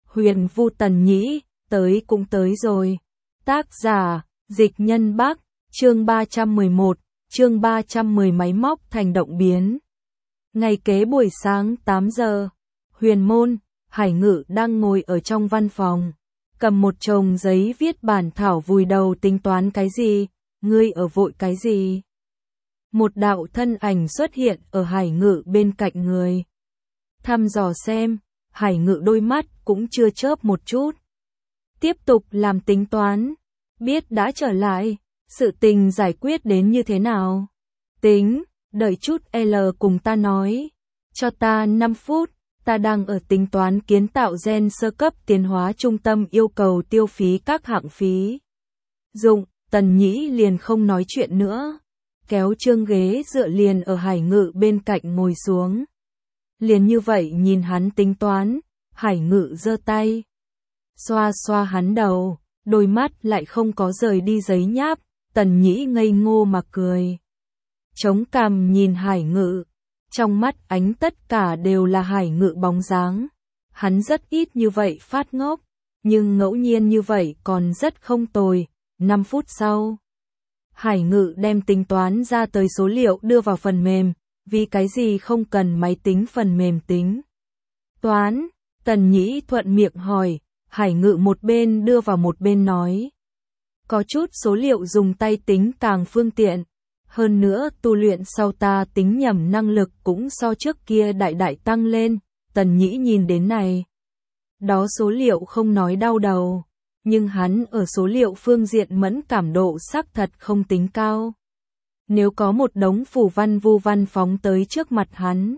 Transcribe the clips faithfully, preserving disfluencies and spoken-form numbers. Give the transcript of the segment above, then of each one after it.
Huyền Vu Tần Nhĩ, tới cũng tới rồi. Tác giả, Dịch Nhân Bắc, chương ba trăm mười một, chương ba trăm mười máy móc thành động biến. Ngày kế buổi sáng tám giờ, Huyền Môn, Hải Ngự đang ngồi ở trong văn phòng, cầm một chồng giấy viết bản thảo vùi đầu tính toán cái gì, ngươi ở vội cái gì. Một đạo thân ảnh xuất hiện ở Hải Ngự bên cạnh người. Thăm dò xem, Hải Ngự đôi mắt cũng chưa chớp một chút. Tiếp tục làm tính toán, biết đã trở lại, sự tình giải quyết đến như thế nào. Tính, đợi chút L cùng ta nói. Cho ta năm phút, ta đang ở tính toán kiến tạo gen sơ cấp tiến hóa trung tâm yêu cầu tiêu phí các hạng phí. Dụng, Tần Nhĩ liền không nói chuyện nữa. Kéo chương ghế dựa liền ở Hải Ngự bên cạnh ngồi xuống. Liền như vậy nhìn hắn tính toán, Hải Ngự giơ tay. Xoa xoa hắn đầu, đôi mắt lại không có rời đi giấy nháp, Tần Nhĩ ngây ngô mà cười. Chống cằm nhìn Hải Ngự, trong mắt ánh tất cả đều là Hải Ngự bóng dáng. Hắn rất ít như vậy phát ngốc, nhưng ngẫu nhiên như vậy còn rất không tồi. năm phút sau, Hải Ngự đem tính toán ra tới số liệu đưa vào phần mềm, vì cái gì không cần máy tính phần mềm tính toán. Tần Nhĩ thuận miệng hỏi, Hải Ngự một bên đưa vào một bên nói. Có chút số liệu dùng tay tính càng phương tiện, hơn nữa tu luyện sau ta tính nhầm năng lực cũng so trước kia đại đại tăng lên. Tần Nhĩ nhìn đến này. Đó số liệu không nói đau đầu, nhưng hắn ở số liệu phương diện mẫn cảm độ xác thật không tính cao. Nếu có một đống phù văn vu văn phóng tới trước mặt hắn,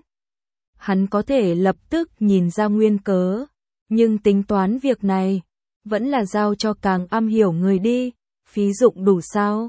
hắn có thể lập tức nhìn ra nguyên cớ, nhưng tính toán việc này, vẫn là giao cho càng am hiểu người đi. Phí dụng đủ sao?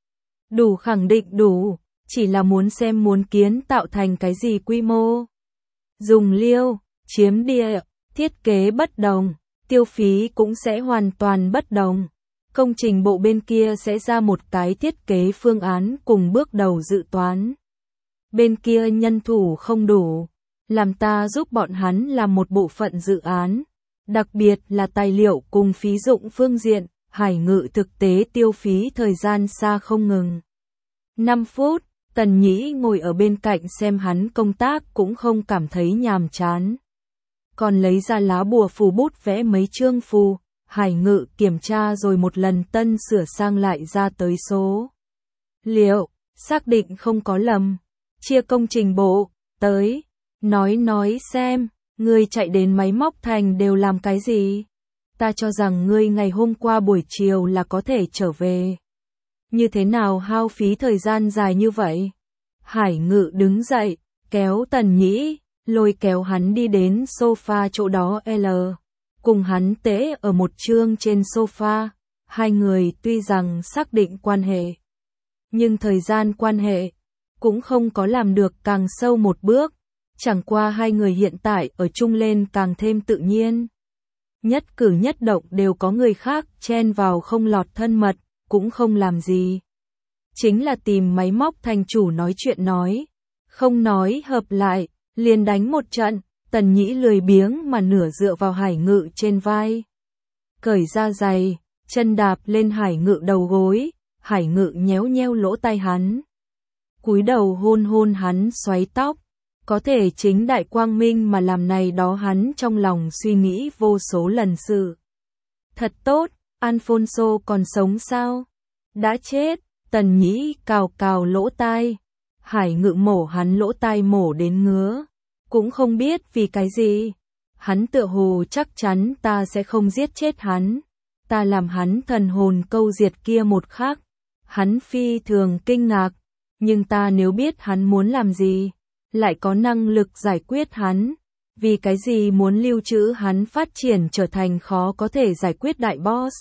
Đủ, khẳng định đủ, chỉ là muốn xem muốn kiến tạo thành cái gì quy mô. Dùng liêu, chiếm địa, thiết kế bất đồng, tiêu phí cũng sẽ hoàn toàn bất đồng. Công trình bộ bên kia sẽ ra một cái thiết kế phương án cùng bước đầu dự toán. Bên kia nhân thủ không đủ, làm ta giúp bọn hắn làm một bộ phận dự án, đặc biệt là tài liệu cùng phí dụng phương diện. Hải Ngự thực tế tiêu phí thời gian xa không ngừng. năm phút, Tần Nhĩ ngồi ở bên cạnh xem hắn công tác cũng không cảm thấy nhàm chán. Còn lấy ra lá bùa phù bút vẽ mấy chương phù, Hải Ngự kiểm tra rồi một lần tân sửa sang lại ra tới số liệu, xác định không có lầm. Chia công trình bộ, tới, nói nói xem, ngươi chạy đến máy móc thành đều làm cái gì? Ta cho rằng ngươi ngày hôm qua buổi chiều là có thể trở về. Như thế nào hao phí thời gian dài như vậy? Hải Ngự đứng dậy, kéo Tần Nhĩ, lôi kéo hắn đi đến sofa chỗ đó L. Cùng hắn tễ ở một chương trên sofa, hai người tuy rằng xác định quan hệ, nhưng thời gian quan hệ cũng không có làm được càng sâu một bước, chẳng qua hai người hiện tại ở chung lên càng thêm tự nhiên. Nhất cử nhất động đều có người khác chen vào không lọt thân mật, cũng không làm gì. Chính là tìm máy móc thành chủ nói chuyện nói, không nói hợp lại, liền đánh một trận. Tần Nhĩ lười biếng mà nửa dựa vào Hải Ngự trên vai. Cởi ra giày, chân đạp lên Hải Ngự đầu gối, Hải Ngự nhéo nheo lỗ tai hắn. Cúi đầu hôn hôn hắn xoáy tóc. Có thể chính đại quang minh mà làm này đó hắn trong lòng suy nghĩ vô số lần sự. Thật tốt, Alfonso còn sống sao? Đã chết. Tần Nhĩ cào cào lỗ tai. Hải Ngự mổ hắn lỗ tai mổ đến ngứa. Cũng không biết vì cái gì. Hắn tựa hồ chắc chắn ta sẽ không giết chết hắn. Ta làm hắn thần hồn câu diệt kia một khắc. Hắn phi thường kinh ngạc. Nhưng ta nếu biết hắn muốn làm gì, lại có năng lực giải quyết hắn, vì cái gì muốn lưu trữ hắn phát triển trở thành khó có thể giải quyết đại boss.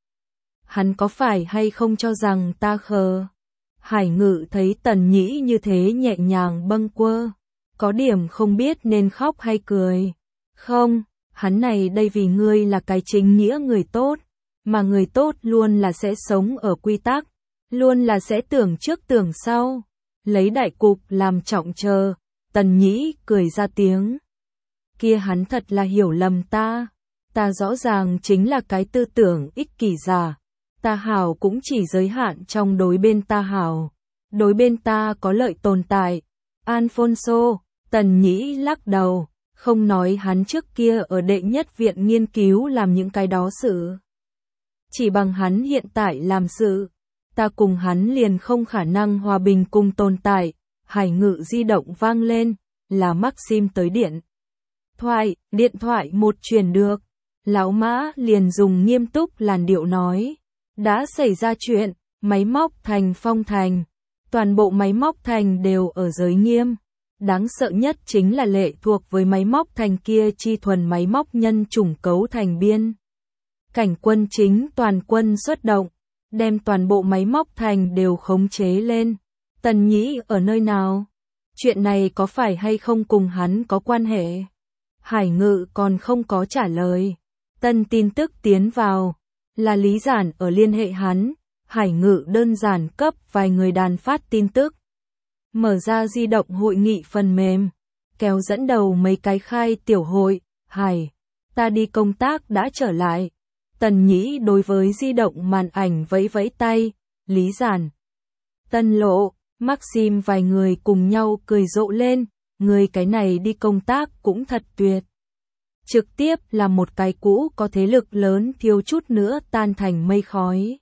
Hắn có phải hay không cho rằng ta khờ? Hải Ngự thấy Tần Nhĩ như thế nhẹ nhàng bâng quơ, có điểm không biết nên khóc hay cười. Không, hắn này đây vì ngươi là cái chính nghĩa người tốt, mà người tốt luôn là sẽ sống ở quy tắc, luôn là sẽ tưởng trước tưởng sau, lấy đại cục làm trọng chờ. Tần Nhĩ cười ra tiếng. Kia hắn thật là hiểu lầm ta. Ta rõ ràng chính là cái tư tưởng ích kỷ giả. Ta hảo cũng chỉ giới hạn trong đối bên ta hảo. Đối bên ta có lợi tồn tại. Alfonso, Tần Nhĩ lắc đầu, không nói hắn trước kia ở đệ nhất viện nghiên cứu làm những cái đó sự. Chỉ bằng hắn hiện tại làm sự, ta cùng hắn liền không khả năng hòa bình cùng tồn tại. Hải Ngự di động vang lên, là Maxim tới điện. Thoại, điện thoại một truyền được. Lão Mã liền dùng nghiêm túc làn điệu nói. Đã xảy ra chuyện, máy móc thành phong thành. Toàn bộ máy móc thành đều ở giới nghiêm. Đáng sợ nhất chính là lệ thuộc với máy móc thành kia chi thuần máy móc nhân chủng cấu thành biên. Cảnh quân chính toàn quân xuất động, đem toàn bộ máy móc thành đều khống chế lên. Tần Nhĩ ở nơi nào? Chuyện này có phải hay không cùng hắn có quan hệ? Hải Ngự còn không có trả lời. Tân tin tức tiến vào, là Lý Giản ở liên hệ hắn. Hải Ngự đơn giản cấp vài người đàn phát tin tức. Mở ra di động hội nghị phần mềm, kéo dẫn đầu mấy cái khai tiểu hội. Hải, ta đi công tác đã trở lại. Tần Nhĩ đối với di động màn ảnh vẫy vẫy tay. Lý Giản, Tân Lộ, Maxim vài người cùng nhau cười rộ lên. Người cái này đi công tác cũng thật tuyệt. Trực tiếp là một cái cũ có thế lực lớn thiếu chút nữa tan thành mây khói.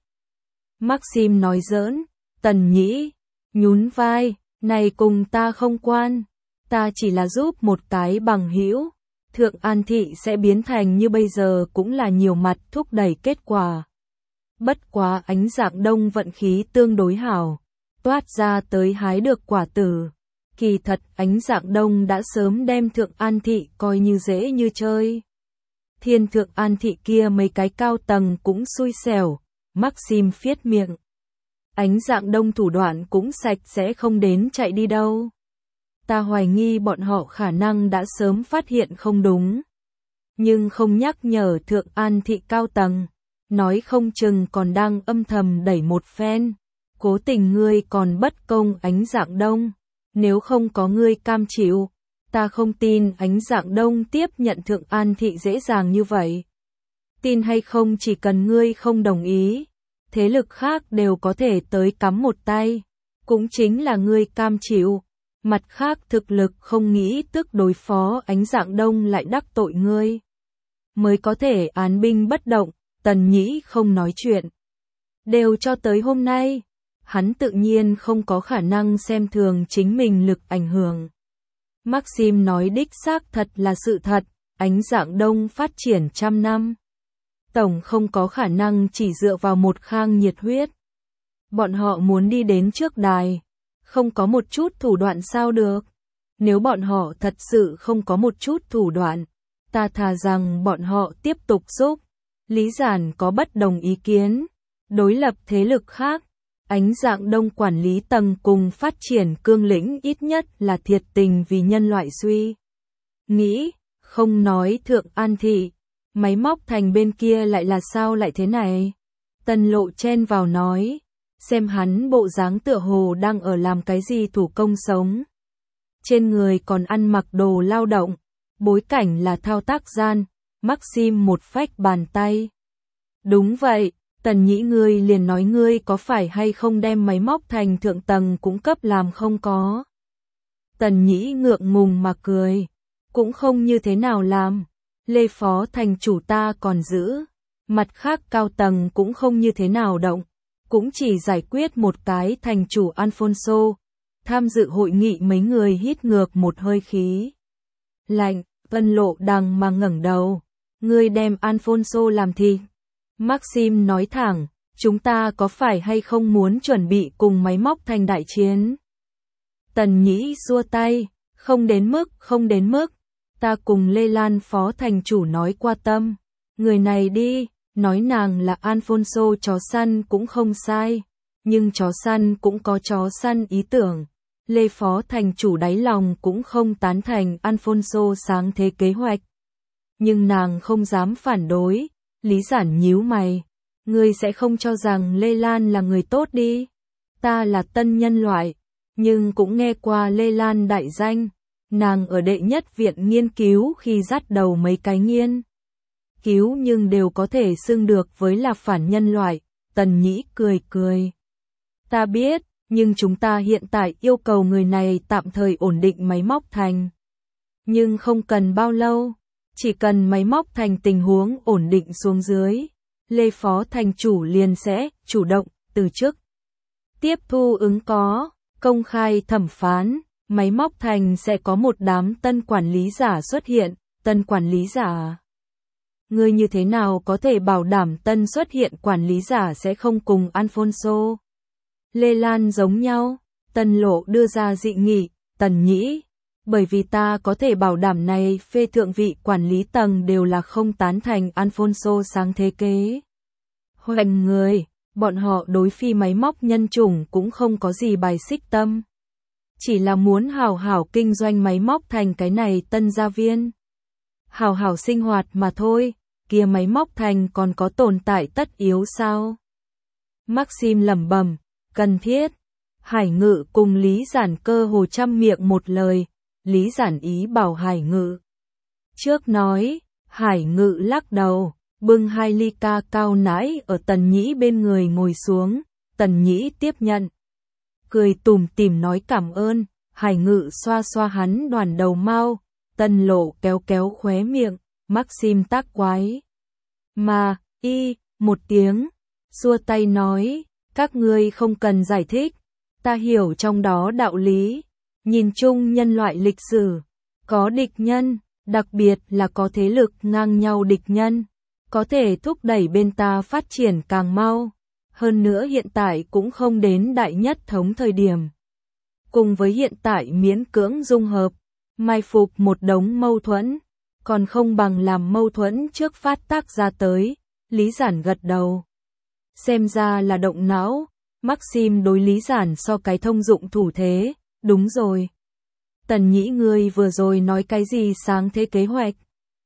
Maxim nói giỡn. Tần Nhĩ nhún vai, này cùng ta không quan, ta chỉ là giúp một cái bằng hữu. Thượng An Thị sẽ biến thành như bây giờ cũng là nhiều mặt thúc đẩy kết quả. Bất quá Ánh Dạng Đông vận khí tương đối hảo, toát ra tới hái được quả tử. Kỳ thật Ánh Dạng Đông đã sớm đem Thượng An Thị coi như dễ như chơi. Thiên Thượng An Thị kia mấy cái cao tầng cũng xui xẻo. Maxim phiết miệng. Ánh Dạng Đông thủ đoạn cũng sạch sẽ không đến chạy đi đâu. Ta hoài nghi bọn họ khả năng đã sớm phát hiện không đúng. Nhưng không nhắc nhở Thượng An Thị cao tầng. Nói không chừng còn đang âm thầm đẩy một phen. Cố tình ngươi còn bất công Ánh Dạng Đông. Nếu không có ngươi cam chịu, ta không tin Ánh Dạng Đông tiếp nhận Thượng An Thị dễ dàng như vậy. Tin hay không chỉ cần ngươi không đồng ý, thế lực khác đều có thể tới cắm một tay, cũng chính là ngươi cam chịu. Mặt khác thực lực không nghĩ tức đối phó Ánh Dạng Đông lại đắc tội ngươi, mới có thể án binh bất động. Tần Nhĩ không nói chuyện. Đều cho tới hôm nay, hắn tự nhiên không có khả năng xem thường chính mình lực ảnh hưởng. Maxim nói đích xác thật là sự thật, Ánh Dạng Đông phát triển trăm năm. Tổng không có khả năng chỉ dựa vào một khang nhiệt huyết. Bọn họ muốn đi đến trước đài, không có một chút thủ đoạn sao được. Nếu bọn họ thật sự không có một chút thủ đoạn, ta thà rằng bọn họ tiếp tục giúp. Lý Giản có bất đồng ý kiến, đối lập thế lực khác. Ánh Dạng Đông quản lý tầng cùng phát triển cương lĩnh ít nhất là thiệt tình vì nhân loại suy nghĩ, không nói Thượng An Thị. Máy móc thành bên kia lại là sao lại thế này? Tân Lộ chen vào nói, xem hắn bộ dáng tựa hồ đang ở làm cái gì thủ công sống. Trên người còn ăn mặc đồ lao động, bối cảnh là thao tác gian. Maxim một phách bàn tay. Đúng vậy, Tần Nhĩ ngươi liền nói ngươi có phải hay không đem máy móc thành thượng tầng cũng cấp làm không có. Tần Nhĩ ngượng ngùng mà cười, cũng không như thế nào làm. Lê Phó thành chủ ta còn giữ, mặt khác cao tầng cũng không như thế nào động, cũng chỉ giải quyết một cái thành chủ Alfonso. Tham dự hội nghị mấy người hít ngược một hơi khí lạnh. Tân Lộ đằng mà ngẩng đầu, ngươi đem Alfonso làm thịt. Maxim nói thẳng, chúng ta có phải hay không muốn chuẩn bị cùng máy móc thành đại chiến? Tần Nhĩ xua tay, không đến mức, không đến mức. Ta cùng Lê Lan phó thành chủ nói qua tâm. Người này đi, nói nàng là Alfonso chó săn cũng không sai. Nhưng chó săn cũng có chó săn ý tưởng. Lê phó thành chủ đáy lòng cũng không tán thành Alfonso sáng thế kế hoạch. Nhưng nàng không dám phản đối. Lý Giản nhíu mày. Ngươi sẽ không cho rằng Lê Lan là người tốt đi. Ta là tân nhân loại, nhưng cũng nghe qua Lê Lan đại danh. Nàng ở đệ nhất viện nghiên cứu khi dắt đầu mấy cái nghiên cứu nhưng đều có thể xưng được với là phản nhân loại. Tần Nhĩ cười cười. Ta biết, nhưng chúng ta hiện tại yêu cầu người này tạm thời ổn định máy móc thành. Nhưng không cần bao lâu, chỉ cần máy móc thành tình huống ổn định xuống dưới, Lê Phó Thành chủ liền sẽ chủ động từ chức. Tiếp thu ứng có, công khai thẩm phán, máy móc thành sẽ có một đám tân quản lý giả xuất hiện, tân quản lý giả. Ngươi như thế nào có thể bảo đảm tân xuất hiện quản lý giả sẽ không cùng Alfonso Lê Lan giống nhau? Tân Lộ đưa ra dị nghị. Tần Nhĩ, bởi vì ta có thể bảo đảm này phê thượng vị quản lý tầng đều là không tán thành Alfonso sáng thế kế hoành người, bọn họ đối phi máy móc nhân chủng cũng không có gì bài xích tâm. Chỉ là muốn hảo hảo kinh doanh máy móc thành cái này tân gia viên. Hảo hảo sinh hoạt mà thôi, kia máy móc thành còn có tồn tại tất yếu sao? Maxim lẩm bẩm, cần thiết. Hải Ngự cùng Lý Giản cơ hồ trăm miệng một lời, Lý Giản ý bảo Hải Ngự. Trước nói, Hải Ngự lắc đầu, bưng hai ly ca cao nãi ở Tần Nhĩ bên người ngồi xuống, Tần Nhĩ tiếp nhận. Cười tủm tỉm nói cảm ơn, Hải Ngự xoa xoa hắn đoàn đầu mau, Tân Lộ kéo kéo khóe miệng, Maxim tác quái. Mà, y, một tiếng, xua tay nói, các ngươi không cần giải thích, ta hiểu trong đó đạo lý, nhìn chung nhân loại lịch sử, có địch nhân, đặc biệt là có thế lực ngang nhau địch nhân, có thể thúc đẩy bên ta phát triển càng mau, hơn nữa hiện tại cũng không đến đại nhất thống thời điểm. Cùng với hiện tại miễn cưỡng dung hợp, mai phục một đống mâu thuẫn, còn không bằng làm mâu thuẫn trước phát tác ra tới, Lý Giản gật đầu. Xem ra là động não, Maxim đối Lý Giản so cái thông dụng thủ thế, đúng rồi. Tần Nhĩ ngươi vừa rồi nói cái gì sáng thế kế hoạch?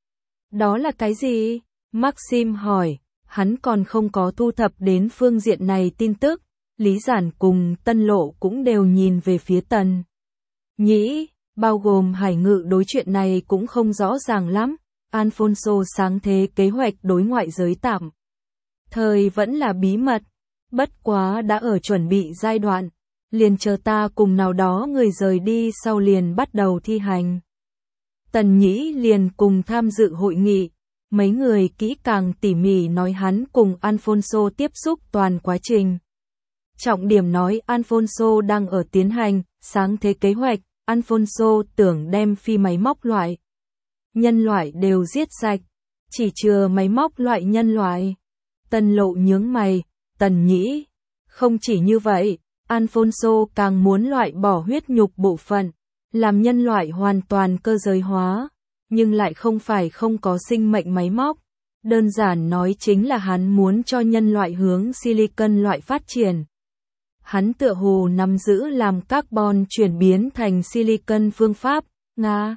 Đó là cái gì? Maxim hỏi, hắn còn không có thu thập đến phương diện này tin tức, Lý Giản cùng Tân Lộ cũng đều nhìn về phía Tần Nhĩ, bao gồm Hải Ngự đối chuyện này cũng không rõ ràng lắm, Alfonso sáng thế kế hoạch đối ngoại giới tạm thời vẫn là bí mật, bất quá đã ở chuẩn bị giai đoạn, liền chờ ta cùng nào đó người rời đi sau liền bắt đầu thi hành. Tần Nhĩ liền cùng tham dự hội nghị, mấy người kỹ càng tỉ mỉ nói hắn cùng Alfonso tiếp xúc toàn quá trình. Trọng điểm nói Alfonso đang ở tiến hành sáng thế kế hoạch, Alfonso tưởng đem phi máy móc loại nhân loại đều giết sạch, chỉ chừa máy móc loại nhân loại. Tân Lộ nhướng mày, Tần Nhĩ, không chỉ như vậy, Alfonso càng muốn loại bỏ huyết nhục bộ phận, làm nhân loại hoàn toàn cơ giới hóa, nhưng lại không phải không có sinh mệnh máy móc. Đơn giản nói chính là hắn muốn cho nhân loại hướng silicon loại phát triển. Hắn tựa hồ nắm giữ làm carbon chuyển biến thành silicon phương pháp, Nga.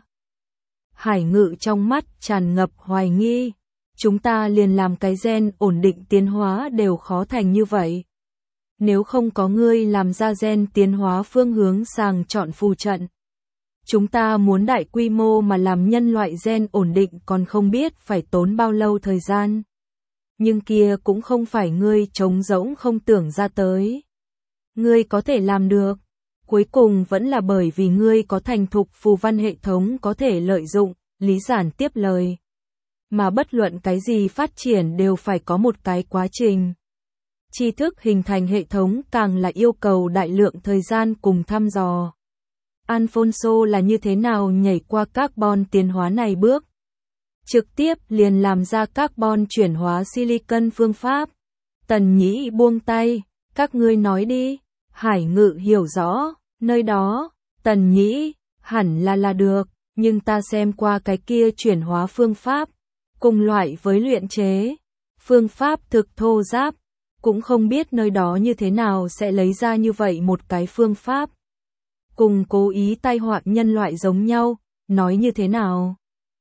Hải Ngự trong mắt tràn ngập hoài nghi. Chúng ta liền làm cái gen ổn định tiến hóa đều khó thành như vậy. Nếu không có ngươi làm ra gen tiến hóa phương hướng sàng chọn phù trận. Chúng ta muốn đại quy mô mà làm nhân loại gen ổn định còn không biết phải tốn bao lâu thời gian. Nhưng kia cũng không phải ngươi trống rỗng không tưởng ra tới. Ngươi có thể làm được. Cuối cùng vẫn là bởi vì ngươi có thành thục phù văn hệ thống có thể lợi dụng, Lý Giản tiếp lời. Mà bất luận cái gì phát triển đều phải có một cái quá trình. Tri thức hình thành hệ thống càng là yêu cầu đại lượng thời gian cùng thăm dò. Alfonso là như thế nào nhảy qua carbon tiến hóa này bước? Trực tiếp liền làm ra carbon chuyển hóa silicon phương pháp. Tần Nhĩ buông tay, các ngươi nói đi. Hải Ngự hiểu rõ, nơi đó, Tần Nhĩ, hẳn là là được, nhưng ta xem qua cái kia chuyển hóa phương pháp, cùng loại với luyện chế, phương pháp thực thô giáp, cũng không biết nơi đó như thế nào sẽ lấy ra như vậy một cái phương pháp. Cùng cố ý tai họa nhân loại giống nhau, nói như thế nào?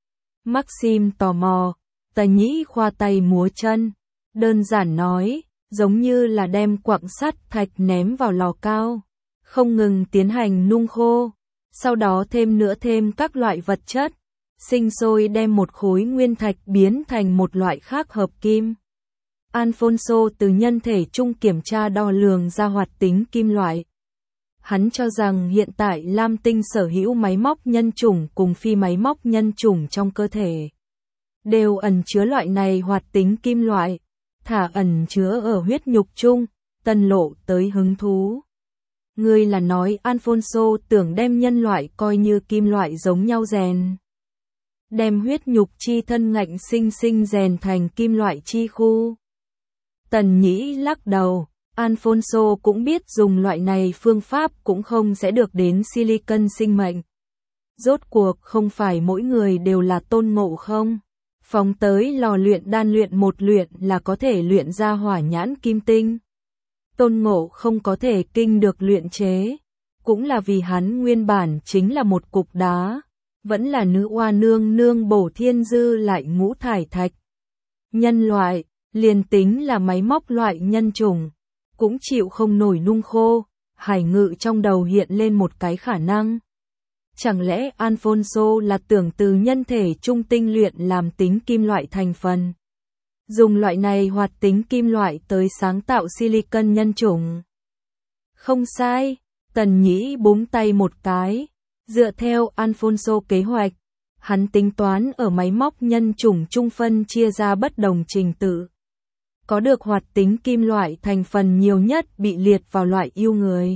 Maxim tò mò, Tần Nhĩ khoa tay múa chân, đơn giản nói, giống như là đem quặng sắt thạch ném vào lò cao, không ngừng tiến hành nung khô, sau đó thêm nữa thêm các loại vật chất, sinh sôi đem một khối nguyên thạch biến thành một loại khác hợp kim. Alfonso từ nhân thể chung kiểm tra đo lường ra hoạt tính kim loại. Hắn cho rằng hiện tại Lam Tinh sở hữu máy móc nhân chủng cùng phi máy móc nhân chủng trong cơ thể đều ẩn chứa loại này hoạt tính kim loại, thả ẩn chứa ở huyết nhục chung. Tần Lộ tới hứng thú. Ngươi là nói Alfonso tưởng đem nhân loại coi như kim loại giống nhau rèn. Đem huyết nhục chi thân ngạnh sinh sinh rèn thành kim loại chi khu. Tần Nhĩ lắc đầu, Alfonso cũng biết dùng loại này phương pháp cũng không sẽ được đến silicon sinh mệnh. Rốt cuộc không phải mỗi người đều là Tôn Ngộ Không. Phóng tới lò luyện đan luyện một luyện là có thể luyện ra hỏa nhãn kim tinh. Tôn Ngộ Không có thể kinh được luyện chế, cũng là vì hắn nguyên bản chính là một cục đá, vẫn là nữ oa nương nương bổ thiên dư lại ngũ thải thạch. Nhân loại, liền tính là máy móc loại nhân chủng, cũng chịu không nổi nung khô. Hải Ngự trong đầu hiện lên một cái khả năng. Chẳng lẽ Alfonso là tưởng từ nhân thể trung tinh luyện làm tính kim loại thành phần? Dùng loại này hoạt tính kim loại tới sáng tạo silicon nhân chủng. Không sai, Tần Nhĩ búng tay một cái. Dựa theo Alfonso kế hoạch, hắn tính toán ở máy móc nhân chủng trung phân chia ra bất đồng trình tự. Có được hoạt tính kim loại thành phần nhiều nhất bị liệt vào loại yêu người.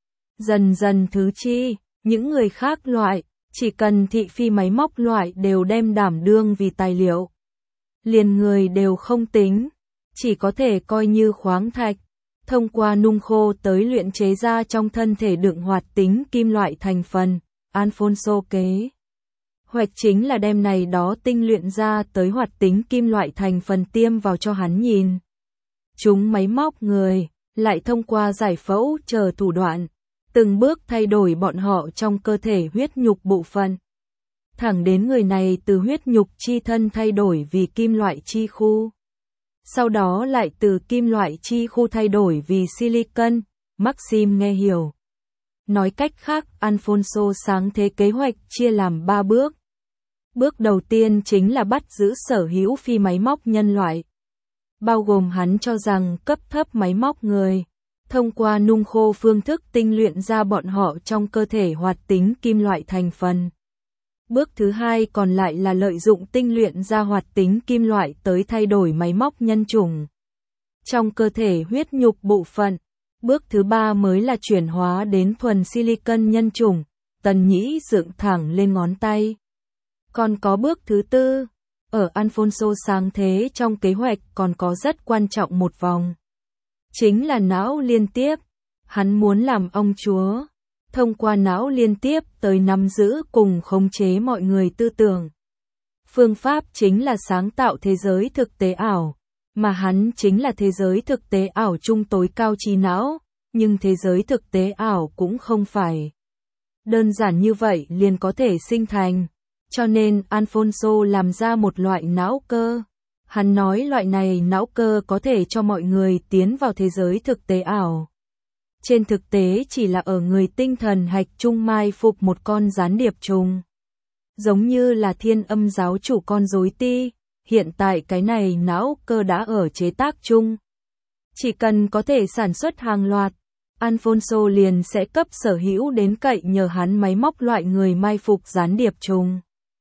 Dần dần thứ chi, những người khác loại, chỉ cần thị phi máy móc loại đều đem đảm đương vì tài liệu. Liền người đều không tính, chỉ có thể coi như khoáng thạch, thông qua nung khô tới luyện chế ra trong thân thể đựng hoạt tính kim loại thành phần. Alfonso kế hoạch chính là đem này đó tinh luyện ra tới hoạt tính kim loại thành phần tiêm vào cho hắn nhìn. Chúng máy móc người, lại thông qua giải phẫu chờ thủ đoạn, từng bước thay đổi bọn họ trong cơ thể huyết nhục bộ phận. Thẳng đến người này từ huyết nhục chi thân thay đổi vì kim loại chi khu. Sau đó lại từ kim loại chi khu thay đổi vì silicon. Maxim nghe hiểu. Nói cách khác, Alfonso sáng thế kế hoạch chia làm ba bước. Bước đầu tiên chính là bắt giữ sở hữu phi máy móc nhân loại. Bao gồm hắn cho rằng cấp thấp máy móc người. Thông qua nung khô phương thức tinh luyện ra bọn họ trong cơ thể hoạt tính kim loại thành phần. Bước thứ hai còn lại là lợi dụng tinh luyện ra hoạt tính kim loại tới thay đổi máy móc nhân chủng trong cơ thể huyết nhục bộ phận. Bước thứ ba mới là chuyển hóa đến thuần silicon nhân chủng. Tần Nhĩ dựng thẳng lên ngón tay. Còn có bước thứ tư, ở Alfonso sáng thế trong kế hoạch còn có rất quan trọng một vòng. Chính là não liên tiếp. Hắn muốn làm ông chúa. Thông qua não liên tiếp tới nắm giữ cùng khống chế mọi người tư tưởng. Phương pháp chính là sáng tạo thế giới thực tế ảo, mà hắn chính là thế giới thực tế ảo chung tối cao trí não, nhưng thế giới thực tế ảo cũng không phải đơn giản như vậy liền có thể sinh thành, cho nên Alfonso làm ra một loại não cơ. Hắn nói loại này não cơ có thể cho mọi người tiến vào thế giới thực tế ảo. Trên thực tế chỉ là ở người tinh thần hạch trung mai phục một con gián điệp trùng. Giống như là Thiên Âm giáo chủ con rối ti, hiện tại cái này não cơ đã ở chế tác chung. Chỉ cần có thể sản xuất hàng loạt, Alfonso liền sẽ cấp sở hữu đến cậy nhờ hắn máy móc loại người mai phục gián điệp trùng.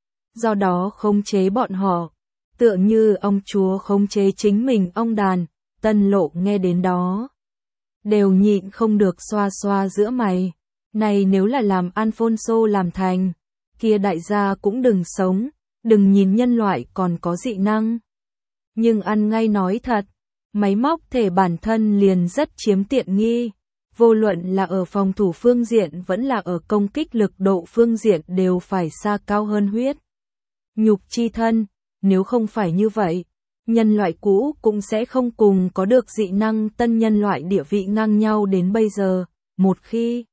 Do đó khống chế bọn họ, tựa như ông chúa khống chế chính mình ông đàn. Tân Lộ nghe đến đó đều nhịn không được xoa xoa giữa mày. Này nếu là làm Alfonso làm thành, kia đại gia cũng đừng sống, đừng nhìn nhân loại còn có dị năng. Nhưng ăn ngay nói thật, máy móc thể bản thân liền rất chiếm tiện nghi, vô luận là ở phòng thủ phương diện vẫn là ở công kích lực độ phương diện đều phải xa cao hơn huyết nhục chi thân. Nếu không phải như vậy, nhân loại cũ cũng sẽ không cùng có được dị năng tân nhân loại địa vị ngang nhau đến bây giờ. Một khi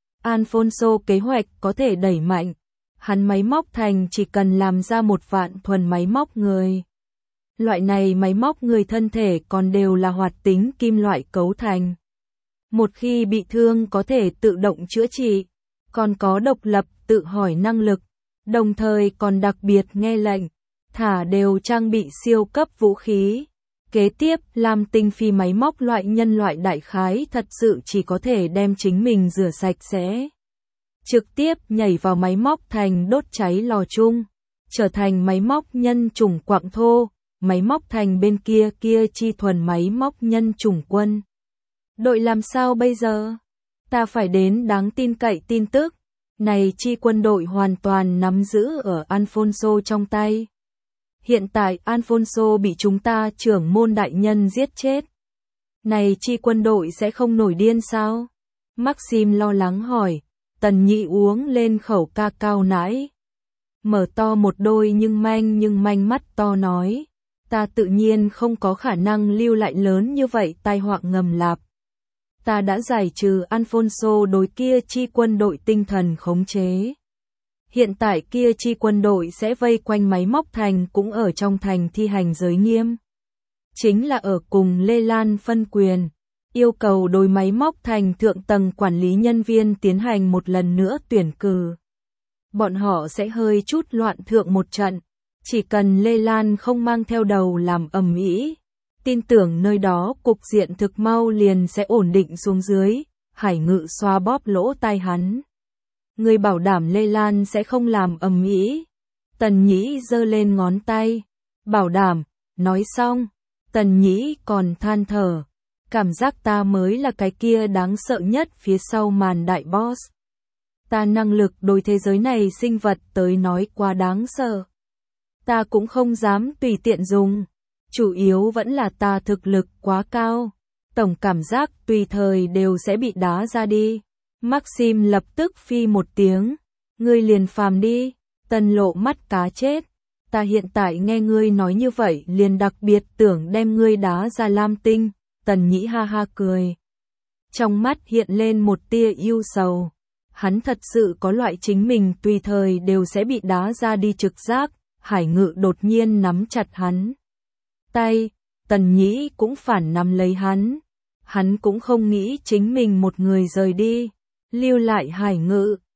Alfonso kế hoạch có thể đẩy mạnh, hắn máy móc thành chỉ cần làm ra một vạn thuần máy móc người. Loại này máy móc người thân thể còn đều là hoạt tính kim loại cấu thành. Một khi bị thương có thể tự động chữa trị, còn có độc lập tự hỏi năng lực. Đồng thời còn đặc biệt nghe lệnh, thả đều trang bị siêu cấp vũ khí. Kế tiếp, Lam Tinh phi máy móc loại nhân loại đại khái thật sự chỉ có thể đem chính mình rửa sạch sẽ. Trực tiếp nhảy vào máy móc thành đốt cháy lò chung, trở thành máy móc nhân chủng quặng thô, máy móc thành bên kia kia chi thuần máy móc nhân chủng quân. Đội làm sao bây giờ? Ta phải đến đáng tin cậy tin tức. Này chi quân đội hoàn toàn nắm giữ ở Alfonso trong tay. Hiện tại Alfonso bị chúng ta trưởng môn đại nhân giết chết. Này chi quân đội sẽ không nổi điên sao? Maxim lo lắng hỏi. Tần Nhĩ uống lên khẩu ca cao nãi. Mở to một đôi nhưng manh nhưng manh mắt to nói. Ta tự nhiên không có khả năng lưu lại lớn như vậy tai họa ngầm lạp. Ta đã giải trừ Alfonso đối kia chi quân đội tinh thần khống chế. Hiện tại kia chi quân đội sẽ vây quanh máy móc thành cũng ở trong thành thi hành giới nghiêm. Chính là ở cùng Lê Lan phân quyền, yêu cầu đối máy móc thành thượng tầng quản lý nhân viên tiến hành một lần nữa tuyển cử. Bọn họ sẽ hơi chút loạn thượng một trận, chỉ cần Lê Lan không mang theo đầu làm ầm ĩ, tin tưởng nơi đó cục diện thực mau liền sẽ ổn định xuống dưới. Hải Ngự xoa bóp lỗ tai hắn. Người bảo đảm Lê Lan sẽ không làm ầm ĩ. Tần Nhĩ giơ lên ngón tay. Bảo đảm, nói xong. Tần Nhĩ còn than thở. Cảm giác ta mới là cái kia đáng sợ nhất phía sau màn đại boss. Ta năng lực đối thế giới này sinh vật tới nói quá đáng sợ. Ta cũng không dám tùy tiện dùng. Chủ yếu vẫn là ta thực lực quá cao. Tổng cảm giác tùy thời đều sẽ bị đá ra đi. Maxim lập tức phi một tiếng. Ngươi liền phàm đi. Tần Lộ mắt cá chết. Ta hiện tại nghe ngươi nói như vậy liền đặc biệt tưởng đem ngươi đá ra Lam Tinh. Tần Nhĩ ha ha cười. Trong mắt hiện lên một tia ưu sầu. Hắn thật sự có loại chính mình tùy thời đều sẽ bị đá ra đi trực giác. Hải Ngự đột nhiên nắm chặt hắn tay. Tần Nhĩ cũng phản nắm lấy hắn. Hắn cũng không nghĩ chính mình một người rời đi. Lưu lại Hải Ngự.